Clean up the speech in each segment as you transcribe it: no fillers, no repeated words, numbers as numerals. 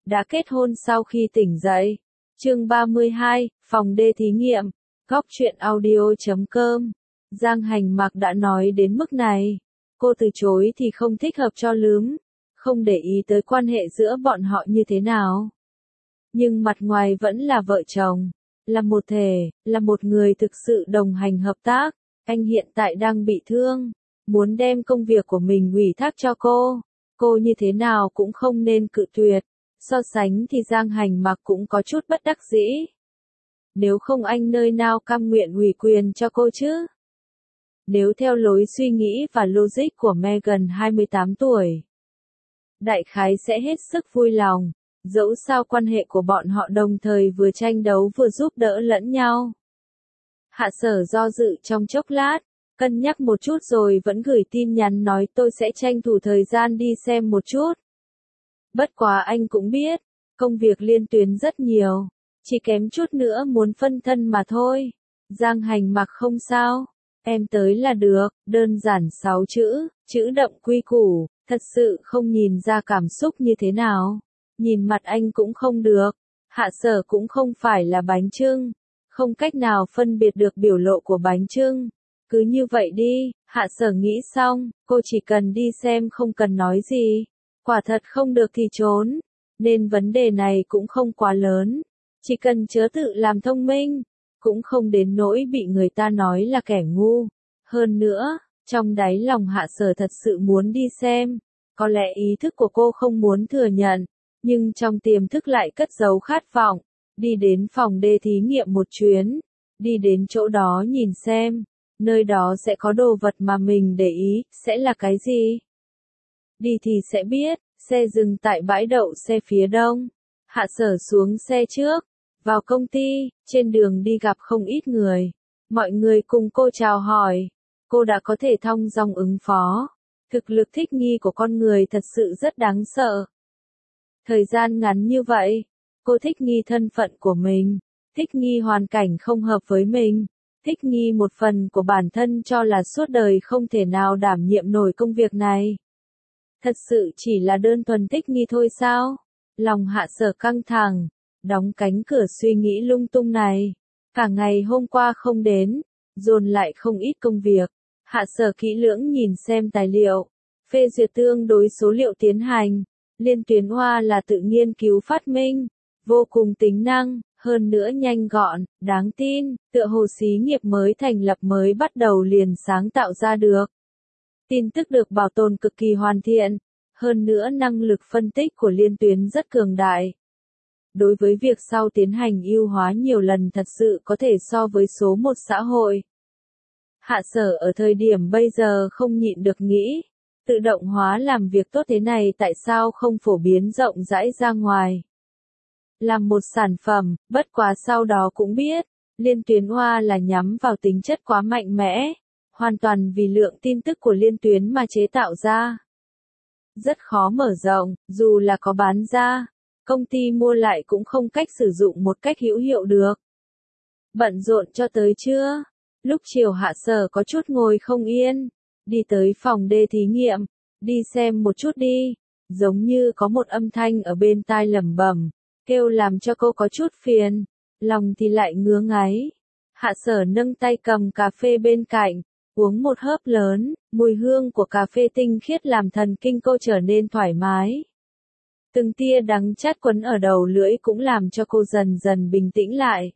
đã kết hôn sau khi tỉnh dậy. Chương 32, phòng D thí nghiệm. Góc truyện audio.com. Giang Hành Mạc đã nói đến mức này. Cô từ chối thì không thích hợp cho lắm, không để ý tới quan hệ giữa bọn họ như thế nào. Nhưng mặt ngoài vẫn là vợ chồng, là một thể, là một người thực sự đồng hành hợp tác. Anh hiện tại đang bị thương, muốn đem công việc của mình ủy thác cho cô như thế nào cũng không nên cự tuyệt. So sánh thì Giang Hành Mạc cũng có chút bất đắc dĩ. Nếu không anh nơi nào cam nguyện ủy quyền cho cô chứ? Nếu theo lối suy nghĩ và logic của Megan 28 tuổi, đại khái sẽ hết sức vui lòng, dẫu sao quan hệ của bọn họ đồng thời vừa tranh đấu vừa giúp đỡ lẫn nhau. Hạ Sở do dự trong chốc lát, cân nhắc một chút rồi vẫn gửi tin nhắn nói tôi sẽ tranh thủ thời gian đi xem một chút. Bất quá anh cũng biết, công việc liên tuyến rất nhiều, chỉ kém chút nữa muốn phân thân mà thôi. Giang Hành Mạc không sao, em tới là được, đơn giản 6 chữ, chữ đậm quy củ, thật sự không nhìn ra cảm xúc như thế nào. Nhìn mặt anh cũng không được, Hạ Sở cũng không phải là bánh chưng, không cách nào phân biệt được biểu lộ của bánh chưng. Cứ như vậy đi, Hạ Sở nghĩ xong, cô chỉ cần đi xem không cần nói gì. Quả thật không được thì trốn, nên vấn đề này cũng không quá lớn. Chỉ cần chớ tự làm thông minh, cũng không đến nỗi bị người ta nói là kẻ ngu. Hơn nữa, trong đáy lòng Hạ Sở thật sự muốn đi xem. Có lẽ ý thức của cô không muốn thừa nhận, nhưng trong tiềm thức lại cất giấu khát vọng. Đi đến phòng D thí nghiệm một chuyến, đi đến chỗ đó nhìn xem, nơi đó sẽ có đồ vật mà mình để ý, sẽ là cái gì? Đi thì sẽ biết. Xe dừng tại bãi đậu xe phía đông. Hạ Sở xuống xe trước, vào công ty, trên đường đi gặp không ít người. Mọi người cùng cô chào hỏi. Cô đã có thể thong dong ứng phó. Thực lực thích nghi của con người thật sự rất đáng sợ. Thời gian ngắn như vậy, cô thích nghi thân phận của mình, thích nghi hoàn cảnh không hợp với mình, thích nghi một phần của bản thân cho là suốt đời không thể nào đảm nhiệm nổi công việc này. Thật sự chỉ là đơn thuần thích nghi thôi sao? Lòng Hạ Sở căng thẳng, đóng cánh cửa suy nghĩ lung tung này. Cả ngày hôm qua không đến, dồn lại không ít công việc. Hạ Sở kỹ lưỡng nhìn xem tài liệu, phê duyệt tương đối số liệu tiến hành. Liên tuyến hoa là tự nghiên cứu phát minh, vô cùng tính năng, hơn nữa nhanh gọn, đáng tin, tựa hồ xí nghiệp mới thành lập mới bắt đầu liền sáng tạo ra được. Tin tức được bảo tồn cực kỳ hoàn thiện, hơn nữa năng lực phân tích của liên tuyến rất cường đại. Đối với việc sau tiến hành ưu hóa nhiều lần thật sự có thể so với số một xã hội. Hạ Sở ở thời điểm bây giờ không nhịn được nghĩ, tự động hóa làm việc tốt thế này tại sao không phổ biến rộng rãi ra ngoài. Làm một sản phẩm, bất quá sau đó cũng biết, liên tuyến hoa là nhắm vào tính chất quá mạnh mẽ. Hoàn toàn vì lượng tin tức của liên tuyến mà chế tạo ra. Rất khó mở rộng, dù là có bán ra, công ty mua lại cũng không cách sử dụng một cách hữu hiệu được. Bận rộn cho tới trưa, lúc chiều Hạ Sở có chút ngồi không yên, đi tới phòng D thí nghiệm, đi xem một chút đi, giống như có một âm thanh ở bên tai lẩm bẩm, kêu làm cho cô có chút phiền, lòng thì lại ngứa ngáy. Hạ Sở nâng tay cầm cà phê bên cạnh, uống một hớp lớn, mùi hương của cà phê tinh khiết làm thần kinh cô trở nên thoải mái. Từng tia đắng chát quấn ở đầu lưỡi cũng làm cho cô dần dần bình tĩnh lại.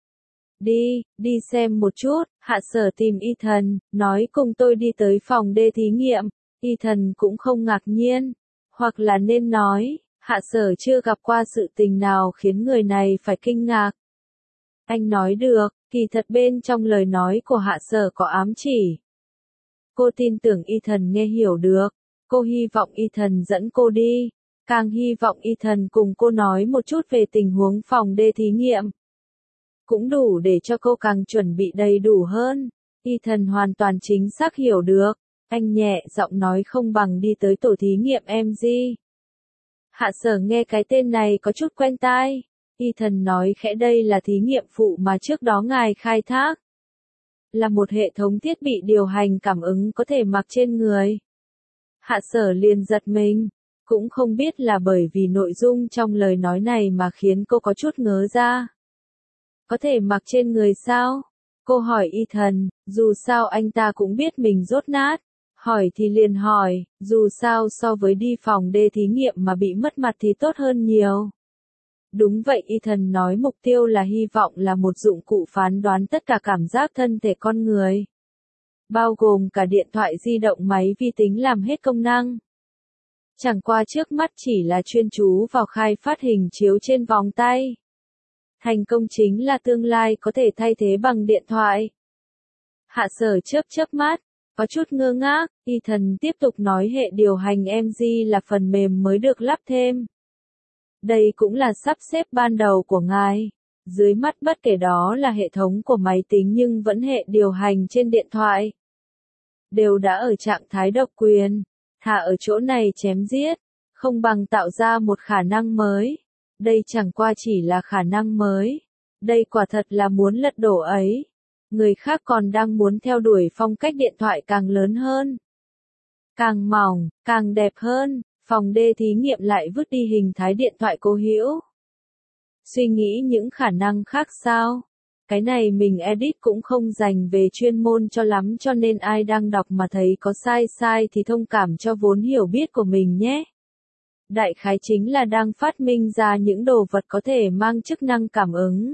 Đi xem một chút, Hạ Sở tìm Ethan, nói cùng tôi đi tới phòng D thí nghiệm. Ethan cũng không ngạc nhiên, hoặc là nên nói, Hạ Sở chưa gặp qua sự tình nào khiến người này phải kinh ngạc. Anh nói được, kỳ thật bên trong lời nói của Hạ Sở có ám chỉ. Cô tin tưởng Ethan nghe hiểu được, cô hy vọng Ethan dẫn cô đi, càng hy vọng Ethan cùng cô nói một chút về tình huống phòng D thí nghiệm. Cũng đủ để cho cô càng chuẩn bị đầy đủ hơn. Ethan hoàn toàn chính xác hiểu được, anh nhẹ giọng nói không bằng đi tới tổ thí nghiệm MG. Hạ Sở nghe cái tên này có chút quen tai. Ethan nói khẽ đây là thí nghiệm phụ mà trước đó ngài khai thác. Là một hệ thống thiết bị điều hành cảm ứng có thể mặc trên người. Hạ Sở liền giật mình. Cũng không biết là bởi vì nội dung trong lời nói này mà khiến cô có chút ngớ ra. Có thể mặc trên người sao? Cô hỏi Ethan, dù sao anh ta cũng biết mình dốt nát. Hỏi thì liền hỏi, dù sao so với đi phòng D thí nghiệm mà bị mất mặt thì tốt hơn nhiều. Đúng vậy, Ethan nói mục tiêu là hy vọng là một dụng cụ phán đoán tất cả cảm giác thân thể con người. Bao gồm cả điện thoại di động, máy vi tính làm hết công năng. Chẳng qua trước mắt chỉ là chuyên chú vào khai phát hình chiếu trên vòng tay. Thành công chính là tương lai có thể thay thế bằng điện thoại. Hạ Sở chớp mắt, có chút ngơ ngác, Ethan tiếp tục nói hệ điều hành MG là phần mềm mới được lắp thêm. Đây cũng là sắp xếp ban đầu của ngài. Dưới mắt bất kể đó là hệ thống của máy tính nhưng vẫn hệ điều hành trên điện thoại. Đều đã ở trạng thái độc quyền. Thà ở chỗ này chém giết, không bằng tạo ra một khả năng mới. Đây chẳng qua chỉ là khả năng mới. Đây quả thật là muốn lật đổ ấy. Người khác còn đang muốn theo đuổi phong cách điện thoại càng lớn hơn. Càng mỏng, càng đẹp hơn, phòng D thí nghiệm lại vứt đi hình thái điện thoại cố hữu. Suy nghĩ những khả năng khác sao? Cái này mình edit cũng không dành về chuyên môn cho lắm cho nên ai đang đọc mà thấy có sai thì thông cảm cho vốn hiểu biết của mình nhé. Đại khái chính là đang phát minh ra những đồ vật có thể mang chức năng cảm ứng.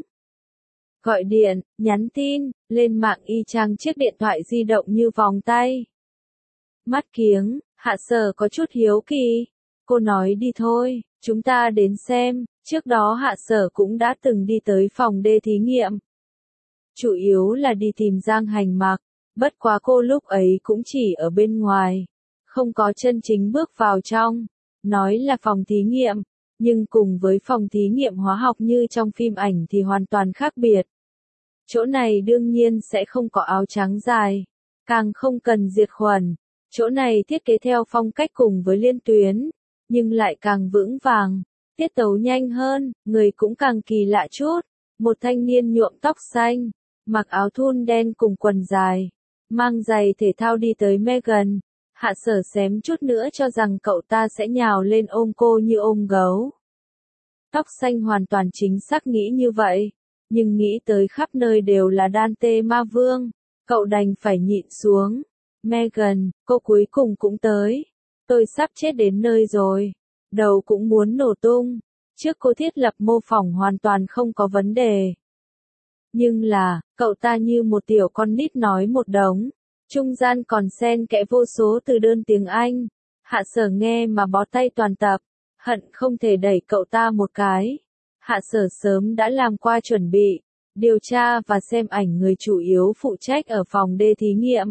Gọi điện, nhắn tin, lên mạng y chang chiếc điện thoại di động như vòng tay. Mắt kiếng, Hạ Sở có chút hiếu kỳ. Cô nói đi thôi, chúng ta đến xem. Trước đó Hạ Sở cũng đã từng đi tới phòng D thí nghiệm. Chủ yếu là đi tìm Giang Hành Mạc, bất quá cô lúc ấy cũng chỉ ở bên ngoài, không có chân chính bước vào trong. Nói là phòng thí nghiệm, nhưng cùng với phòng thí nghiệm hóa học như trong phim ảnh thì hoàn toàn khác biệt. Chỗ này đương nhiên sẽ không có áo trắng dài, càng không cần diệt khuẩn. Chỗ này thiết kế theo phong cách cùng với liên tuyến, nhưng lại càng vững vàng, tiết tấu nhanh hơn, người cũng càng kỳ lạ chút. Một thanh niên nhuộm tóc xanh, mặc áo thun đen cùng quần dài, mang giày thể thao đi tới Megan. Hạ Sở xém chút nữa cho rằng cậu ta sẽ nhào lên ôm cô như ôm gấu. Tóc xanh hoàn toàn chính xác nghĩ như vậy, nhưng nghĩ tới khắp nơi đều là Dante Ma Vương, cậu đành phải nhịn xuống. Megan, cô cuối cùng cũng tới. Tôi sắp chết đến nơi rồi. Đầu cũng muốn nổ tung. Trước cô thiết lập mô phỏng hoàn toàn không có vấn đề. Nhưng là, cậu ta như một tiểu con nít nói một đống. Trung gian còn xen kẽ vô số từ đơn tiếng Anh. Hạ Sở nghe mà bó tay toàn tập. Hận không thể đẩy cậu ta một cái. Hạ Sở sớm đã làm qua chuẩn bị. Điều tra và xem ảnh người chủ yếu phụ trách ở phòng D thí nghiệm.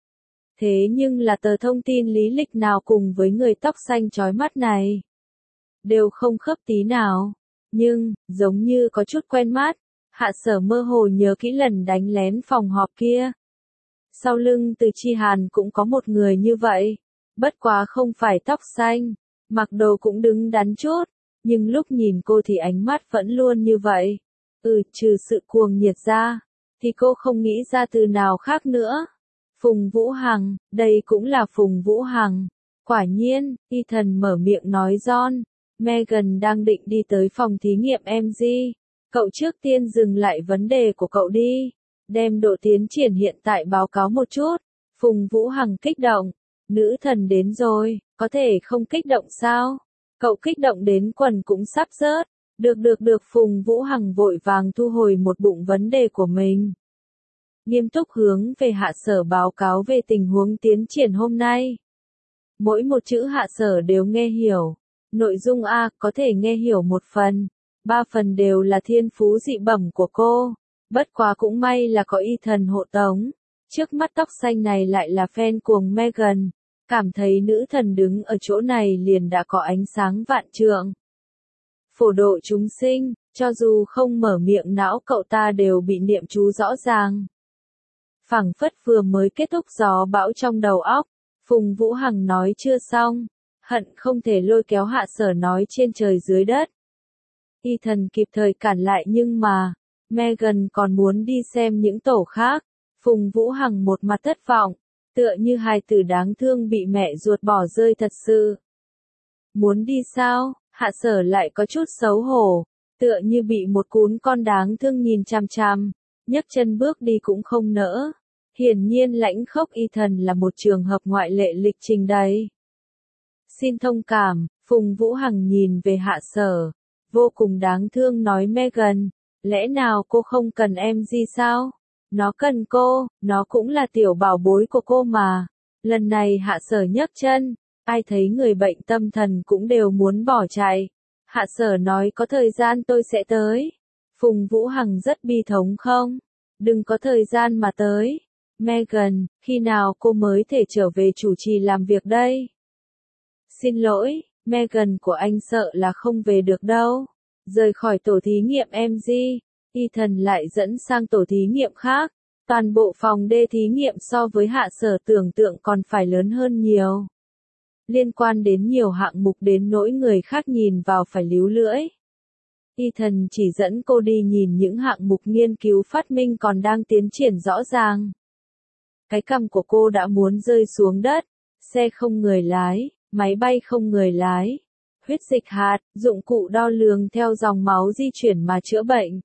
Thế nhưng là tờ thông tin lý lịch nào cùng với người tóc xanh chói mắt này? Đều không khớp tí nào. Nhưng, giống như có chút quen mắt. Hạ Sở mơ hồ nhớ kỹ lần đánh lén phòng họp kia. Sau lưng Từ Chi Hàn cũng có một người như vậy. Bất quá không phải tóc xanh. Mặc đồ cũng đứng đắn chút. Nhưng lúc nhìn cô thì ánh mắt vẫn luôn như vậy. Trừ sự cuồng nhiệt ra. Thì cô không nghĩ ra từ nào khác nữa. Phùng Vũ Hằng, đây cũng là Phùng Vũ Hằng. Quả nhiên, Ethan mở miệng nói John. Megan đang định đi tới phòng thí nghiệm MG. Cậu trước tiên dừng lại vấn đề của cậu đi. Đem độ tiến triển hiện tại báo cáo một chút. Phùng Vũ Hằng kích động. Nữ thần đến rồi, có thể không kích động sao? Cậu kích động đến quần cũng sắp rớt. Được Phùng Vũ Hằng vội vàng thu hồi một bụng vấn đề của mình. Nghiêm túc hướng về Hạ Sở báo cáo về tình huống tiến triển hôm nay. Mỗi một chữ Hạ Sở đều nghe hiểu. Nội dung A có thể nghe hiểu một phần. 3 phần đều là thiên phú dị bẩm của cô. Bất quá cũng may là có Ethan hộ tống. Trước mắt tóc xanh này lại là fan cuồng Megan. Cảm thấy nữ thần đứng ở chỗ này liền đã có ánh sáng vạn trượng. Phổ độ chúng sinh, cho dù không mở miệng não cậu ta đều bị niệm chú rõ ràng. Phảng phất vừa mới kết thúc gió bão trong đầu óc. Phùng Vũ Hằng nói chưa xong. Hận không thể lôi kéo Hạ Sở nói trên trời dưới đất. Ethan kịp thời cản lại nhưng mà, Megan còn muốn đi xem những tổ khác. Phùng Vũ Hằng một mặt thất vọng, tựa như hài tử đáng thương bị mẹ ruột bỏ rơi thật sự. Muốn đi sao? Hạ Sở lại có chút xấu hổ, tựa như bị một cún con đáng thương nhìn chằm chằm, nhấc chân bước đi cũng không nỡ. Hiển nhiên lãnh khốc y thần là một trường hợp ngoại lệ lịch trình đấy. Xin thông cảm, Phùng Vũ Hằng nhìn về Hạ Sở, vô cùng đáng thương nói Megan, lẽ nào cô không cần em gì sao? Nó cần cô, nó cũng là tiểu bảo bối của cô mà. Lần này Hạ Sở nhấc chân, ai thấy người bệnh tâm thần cũng đều muốn bỏ chạy. Hạ Sở nói có thời gian tôi sẽ tới. Phùng Vũ Hằng rất bi thống không? Đừng có thời gian mà tới. Megan, khi nào cô mới thể trở về chủ trì làm việc đây? Xin lỗi, Megan của anh sợ là không về được đâu. Rời khỏi tổ thí nghiệm MG, Ethan lại dẫn sang tổ thí nghiệm khác. Toàn bộ phòng D thí nghiệm so với Hạ Sở tưởng tượng còn phải lớn hơn nhiều. Liên quan đến nhiều hạng mục đến nỗi người khác nhìn vào phải líu lưỡi. Ethan chỉ dẫn cô đi nhìn những hạng mục nghiên cứu phát minh còn đang tiến triển rõ ràng. Cái cằm của cô đã muốn rơi xuống đất, xe không người lái, máy bay không người lái, huyết dịch hạt, dụng cụ đo lường theo dòng máu di chuyển mà chữa bệnh.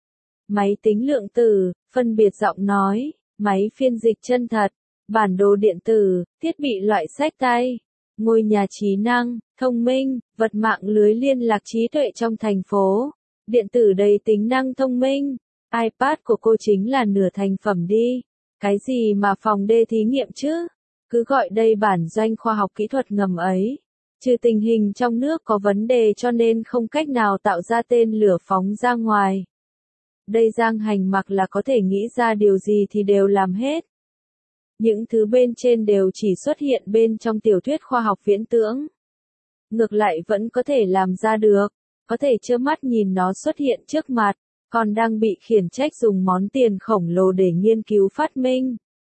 Máy tính lượng tử, phân biệt giọng nói, máy phiên dịch chân thật, bản đồ điện tử, thiết bị loại xách tay, ngôi nhà trí năng, thông minh, vật mạng lưới liên lạc trí tuệ trong thành phố, điện tử đầy tính năng thông minh, iPad của cô chính là nửa thành phẩm đi. Cái gì mà phòng D thí nghiệm chứ? Cứ gọi đây bản doanh khoa học kỹ thuật ngầm ấy. Trừ tình hình trong nước có vấn đề cho nên không cách nào tạo ra tên lửa phóng ra ngoài. Đây Giang Hành Mặc là có thể nghĩ ra điều gì thì đều làm hết. Những thứ bên trên đều chỉ xuất hiện bên trong tiểu thuyết khoa học viễn tưởng. Ngược lại vẫn có thể làm ra được, có thể trơ mắt nhìn nó xuất hiện trước mặt, còn đang bị khiển trách dùng món tiền khổng lồ để nghiên cứu phát minh.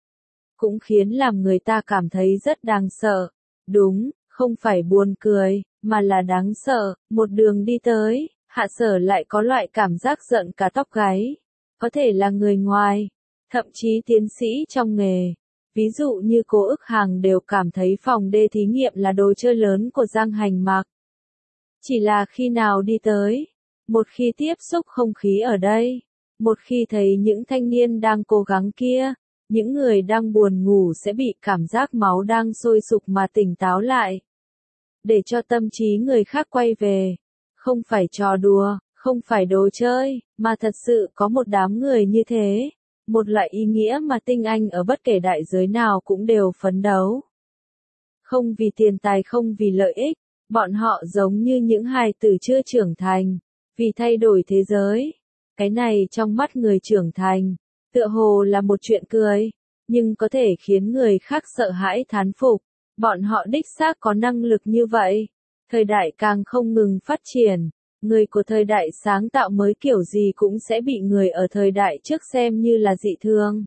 Cũng khiến làm người ta cảm thấy rất đáng sợ. Đúng, không phải buồn cười, mà là đáng sợ. Một đường đi tới, Hạ Sở lại có loại cảm giác giận cả tóc gáy. Có thể là người ngoài, thậm chí tiến sĩ trong nghề. Ví dụ như cô Ức Hằng đều cảm thấy phòng D thí nghiệm là đồ chơi lớn của Giang Hành Mặc. Chỉ là khi nào đi tới, một khi tiếp xúc không khí ở đây, một khi thấy những thanh niên đang cố gắng kia, những người đang buồn ngủ sẽ bị cảm giác máu đang sôi sục mà tỉnh táo lại. Để cho tâm trí người khác quay về. Không phải trò đùa, không phải đồ chơi, mà thật sự có một đám người như thế. Một loại ý nghĩa mà tinh anh ở bất kể đại giới nào cũng đều phấn đấu. Không vì tiền tài, không vì lợi ích, bọn họ giống như những hài tử chưa trưởng thành, vì thay đổi thế giới. Cái này trong mắt người trưởng thành, tựa hồ là một chuyện cười, nhưng có thể khiến người khác sợ hãi thán phục. Bọn họ đích xác có năng lực như vậy. Thời đại càng không ngừng phát triển, người của thời đại sáng tạo mới kiểu gì cũng sẽ bị người ở thời đại trước xem như là dị thường.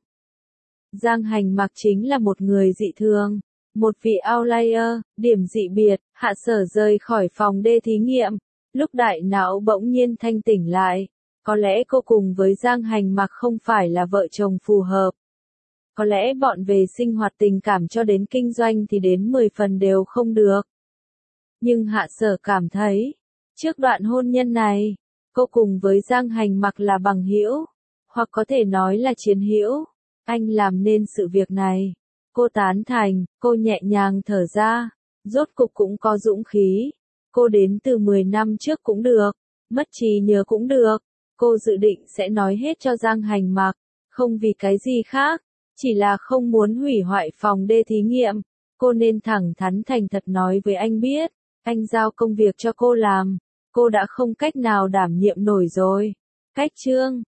Giang Hành Mặc chính là một người dị thường, một vị outlier, điểm dị biệt. Hạ Sở rời khỏi phòng D thí nghiệm, lúc đại não bỗng nhiên thanh tỉnh lại. Có lẽ cô cùng với Giang Hành Mặc không phải là vợ chồng phù hợp. Có lẽ bọn về sinh hoạt tình cảm cho đến kinh doanh thì đến 10 phần đều không được. Nhưng Hạ Sở cảm thấy, trước đoạn hôn nhân này, cô cùng với Giang Hành Mặc là bằng hữu, hoặc có thể nói là chiến hữu. Anh làm nên sự việc này. Cô tán thành, cô nhẹ nhàng thở ra, rốt cục cũng có dũng khí. Cô đến từ 10 năm trước cũng được, mất trí nhớ cũng được. Cô dự định sẽ nói hết cho Giang Hành Mặc, không vì cái gì khác, chỉ là không muốn hủy hoại phòng D thí nghiệm. Cô nên thẳng thắn thành thật nói với anh biết, anh giao công việc cho cô làm, cô đã không cách nào đảm nhiệm nổi rồi. Cách chương